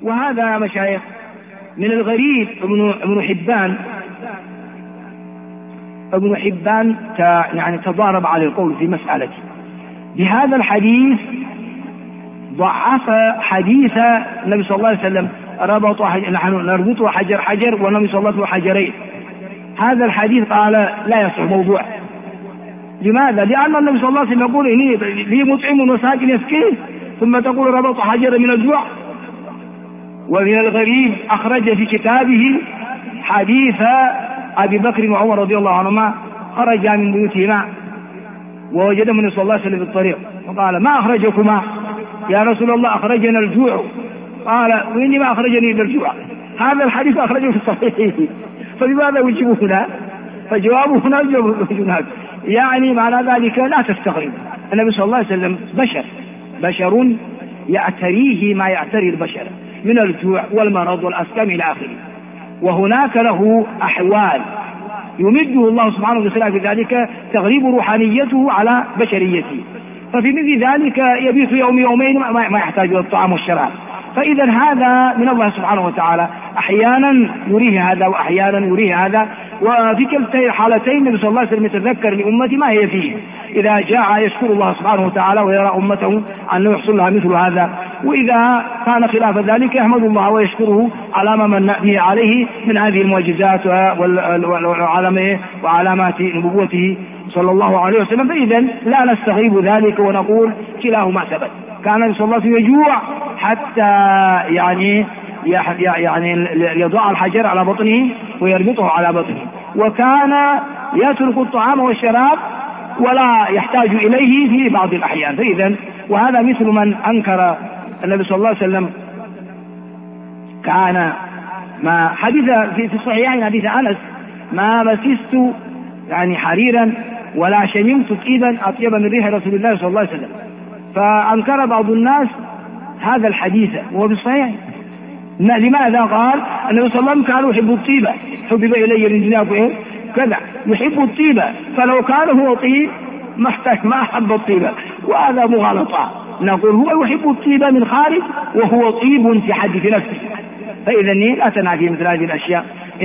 وهذا يا مشايخ من الغريب ابن حبان يعني تضارب على القول في مسألة بهذا الحديث، ضعف حديث النبي صلى الله عليه وسلم نحن نربطه حجر حجر والنبي صلى الله عليه وسلم حجرين. هذا الحديث قال لا يصح، موضوع. لماذا؟ لأن النبي صلى الله عليه وسلم يقول إني لي مطعم وساكن يسكين، ثم تقول ربط حجر من الجوع. ومن الغريب أخرج في كتابه حديث أبي بكر وعمر رضي الله عنهما خرجا من بيوتهما ووجد النبي صلى الله عليه وسلم في الطريق فقال ما أخرجكما يا رسول الله؟ أخرجنا الجوع. قال وإني ما أخرجني إلا الجوع. هذا الحديث أخرجه في الصحيح، فبماذا يجيبه هنا؟ فجوابه هنا هناك. يعني معنى ذلك لا تستغرب، النبي صلى الله عليه وسلم بشر يعتريه ما يعتري البشر من الجوع والمرض والأسقام إلى آخره، وهناك له أحوال يمده الله سبحانه وتعالى في ذلك تغلب روحانيته على بشريته. ففي مثل ذلك يبيت يوم يومين ما يحتاج إلى الطعام والشراب. فإذا هذا من الله سبحانه وتعالى، أحيانا يريه هذا وأحيانا يريه هذا. وفي كلتا الحالتين النبي صلى الله عليه وسلم يتذكر لأمتي ما هي فيه، إذا جاء يشكر الله سبحانه وتعالى ويرى أمته أنه يحصل لها مثل هذا، وإذا كان خلاف ذلك يحمد الله ويشكره على ما من به عليه من هذه المعجزات وعلامات نبوته صلى الله عليه وسلم. فإذا لا نستغيب ذلك ونقول كلاهما ثبت. كان النبي صلى الله عليه وسلم يجوع حتى يعني يضع الحجر على بطنه ويربطه على بطنه، وكان يترك الطعام والشراب ولا يحتاج إليه في بعض الأحيان. فإذا وهذا مثل من أنكر النبي صلى الله عليه وسلم. كان ما حديث في الصحيحين حديث أنس ما مسست يعني حريرا ولا شممت طيبا أطيب من ريح رسول الله صلى الله عليه وسلم. فأنكر بعض الناس هذا الحديث وهو بالصحيح. لماذا؟ قال النبي صلى الله عليه وسلم كان يحب الطيبة، حبب إلي من دنياكم كذا، يحب الطيبة، فلو كان هو طيب ما أحب الطيبة، وهذا مغالطة. نقول هو يحب الطيبة من خارج وهو طيب في حد في نفسه. فإذا لا تنافي مثل هذه الأشياء.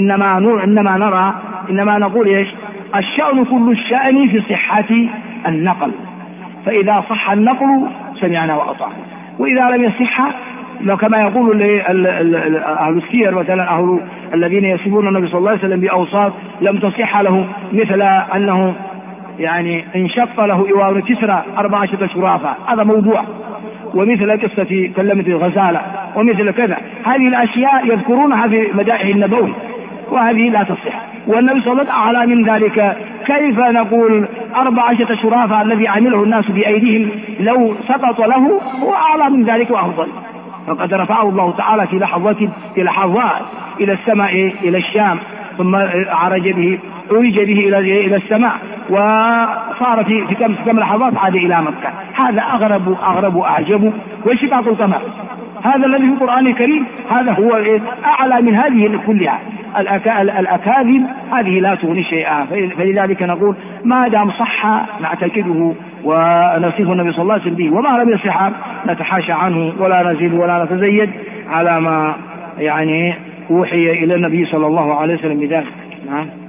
إنما نقول إيش؟ الشأن كل الشأن في صحة النقل، فإذا صح النقل سمعنا وأطعنا، وإذا لم يصح كما يقول أهل السير مثلا، أهل الذين يصفون النبي صلى الله عليه وسلم بأوصاف لم تصح له، مثل أنه يعني انشق له إوار كسرى 14 شرافة، هذا موضوع. ومثل قصة كلمة الغزالة ومثل كذا، هذه الأشياء يذكرونها في مدائح النبوي وهذه لا تصح. والنبي صلى الله عليه وسلم أعلى من ذلك. كيف نقول 14 شرافة الذي عمله الناس بأيديهم لو سقط له هو أعلى من ذلك وأفضل؟ فقد رفعه الله تعالى في لحظات إلى السماء إلى الشام، ثم عرج به إلى السماء، وصار في كم لحظات عاد إلى مكة. هذا أغرب أعجب وشقاق القمر. هذا الذي في القرآن الكريم هذا هو أعلى من هذه كلها. الأكاذيب هذه لا تغني شيئا. فلذلك نقول ما دام صح نعتقده ونصف النبي صلى الله عليه وسلم به، وما لم يصح نتحاشى عنه ولا نزيد ولا نتزيد على ما يعني أوحي إلى النبي صلى الله عليه وسلم بذلك. نعم.